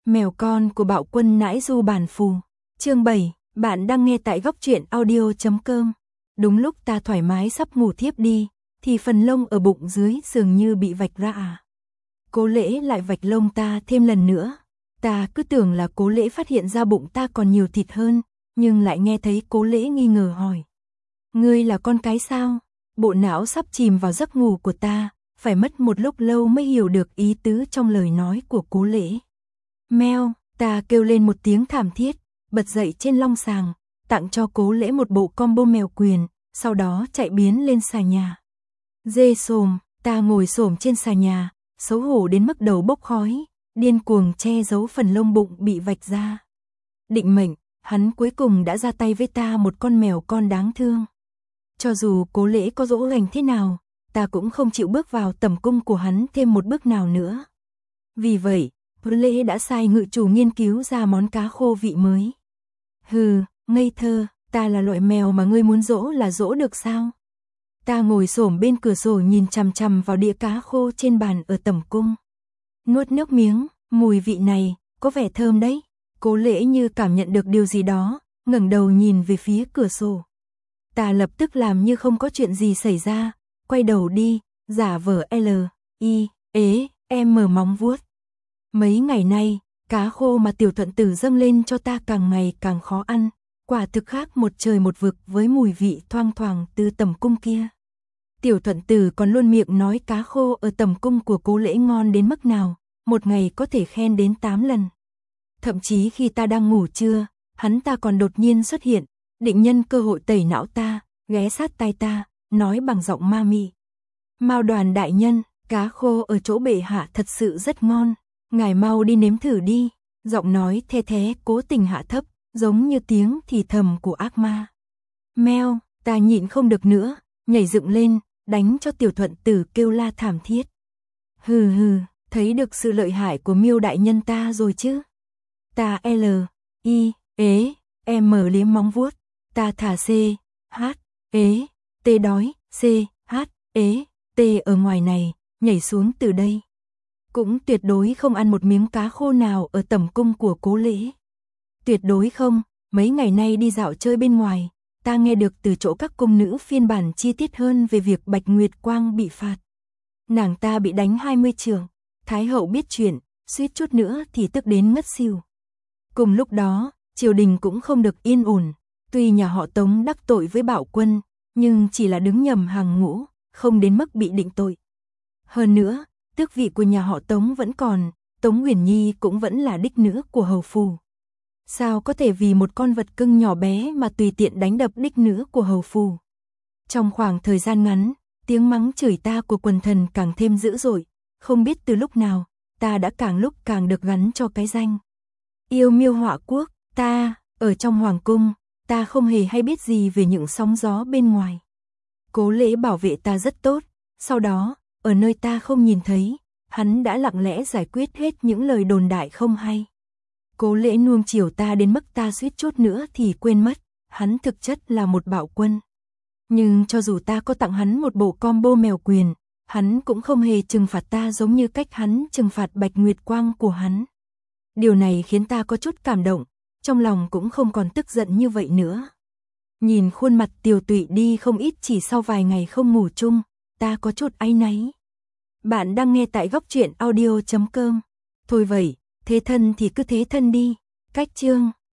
Mèo con của Bạo Quân nãi du bản phù. Chương 7, bạn đang nghe tại góc truyện audio.com. Đúng lúc ta thoải mái sắp ngủ thiếp đi, thì phần lông ở bụng dưới dường như bị vạch ra. Cố Lễ lại vạch lông ta thêm lần nữa. Ta cứ tưởng là Cố Lễ phát hiện ra bụng ta còn nhiều thịt hơn, nhưng lại nghe thấy Cố Lễ nghi ngờ hỏi. Ngươi là con cái sao? Bộ não sắp chìm vào giấc ngủ của ta, phải mất một lúc lâu mới hiểu được ý tứ trong lời nói của Cố Lễ. Meo, ta kêu lên một tiếng thảm thiết, bật dậy trên long sàng, tặng cho Cố Lễ một bộ combo mèo quyền, sau đó chạy biến lên xà nhà. Dê xồm, ta ngồi xổm trên xà nhà, xấu hổ đến mức đầu bốc khói, điên cuồng che giấu phần lông bụng bị vạch ra. Định mệnh, hắn cuối cùng đã ra tay với ta một con mèo con đáng thương. Cho dù Cố Lễ có dỗ dành thế nào, ta cũng không chịu bước vào tầm cung của hắn thêm một bước nào nữa. Vì vậy, Cố Lễ đã sai ngự chủ nghiên cứu ra món cá khô vị mới. Hừ, ngây thơ, ta là loại mèo mà ngươi muốn dỗ là dỗ được sao? Ta ngồi xổm bên cửa sổ nhìn chằm chằm vào đĩa cá khô trên bàn ở tầm cung. Nuốt nước miếng, mùi vị này, có vẻ thơm đấy. Cố Lễ như cảm nhận được điều gì đó, ngẩng đầu nhìn về phía cửa sổ. Ta lập tức làm như không có chuyện gì xảy ra, quay đầu đi, giả vờ M móng vuốt. Mấy ngày nay, cá khô mà Tiểu Thuận Tử dâng lên cho ta càng ngày càng khó ăn, quả thực khác một trời một vực với mùi vị thoang thoảng từ tầm cung kia. Tiểu Thuận Tử còn luôn miệng nói cá khô ở tầm cung của Cố Lễ ngon đến mức nào, một ngày có thể khen đến 8 lần. Thậm chí khi ta đang ngủ trưa, hắn ta còn đột nhiên xuất hiện, định nhân cơ hội tẩy não ta, ghé sát tai ta, nói bằng giọng ma mị. Mao Đoàn đại nhân, cá khô ở chỗ bệ hạ thật sự rất ngon, ngài mau đi nếm thử đi. Giọng nói the thé cố tình hạ thấp, giống như tiếng thì thầm của ác ma. Meo, ta nhịn không được nữa, nhảy dựng lên, đánh cho Tiểu Thuận Tử kêu la thảm thiết. Hừ hừ, thấy được sự lợi hại của Miêu đại nhân ta rồi chứ. Ta M liếm móng vuốt, ta thả T đói, T ở ngoài này, nhảy xuống từ đây. Cũng tuyệt đối không ăn một miếng cá khô nào ở tầm cung của Cố Lễ. Tuyệt đối không, mấy ngày nay đi dạo chơi bên ngoài, ta nghe được từ chỗ các cung nữ phiên bản chi tiết hơn về việc Bạch Nguyệt Quang bị phạt. Nàng ta bị đánh 20 chưởng, Thái hậu biết chuyện, suýt chút nữa thì tức đến ngất xỉu. Cùng lúc đó, triều đình cũng không được yên ổn, tuy nhà họ Tống đắc tội với Bạo Quân, nhưng chỉ là đứng nhầm hàng ngũ, không đến mức bị định tội. Hơn nữa, tước vị của nhà họ Tống vẫn còn, Tống Huyền Nhi cũng vẫn là đích nữ của hầu phủ. Sao có thể vì một con vật cưng nhỏ bé mà tùy tiện đánh đập đích nữ của hầu phủ? Trong khoảng thời gian ngắn, tiếng mắng chửi ta của quần thần càng thêm dữ dội, không biết từ lúc nào, ta đã càng lúc càng được gắn cho cái danh Yêu Miêu Họa Quốc. Ta, ở trong hoàng cung, ta không hề hay biết gì về những sóng gió bên ngoài. Cố Lễ bảo vệ ta rất tốt, sau đó, ở nơi ta không nhìn thấy, hắn đã lặng lẽ giải quyết hết những lời đồn đại không hay. Cố Lễ nuông chiều ta đến mức ta suýt chút nữa thì quên mất, hắn thực chất là một bạo quân. Nhưng cho dù ta có tặng hắn một bộ combo mèo quyền, hắn cũng không hề trừng phạt ta giống như cách hắn trừng phạt Bạch Nguyệt Quang của hắn. Điều này khiến ta có chút cảm động, trong lòng cũng không còn tức giận như vậy nữa. Nhìn khuôn mặt tiều tụy đi không ít chỉ sau vài ngày không ngủ chung, ta có chút áy náy. Bạn đang nghe tại góc truyện audio.com. Thôi vậy, thế thân thì cứ thế thân đi. Cách chương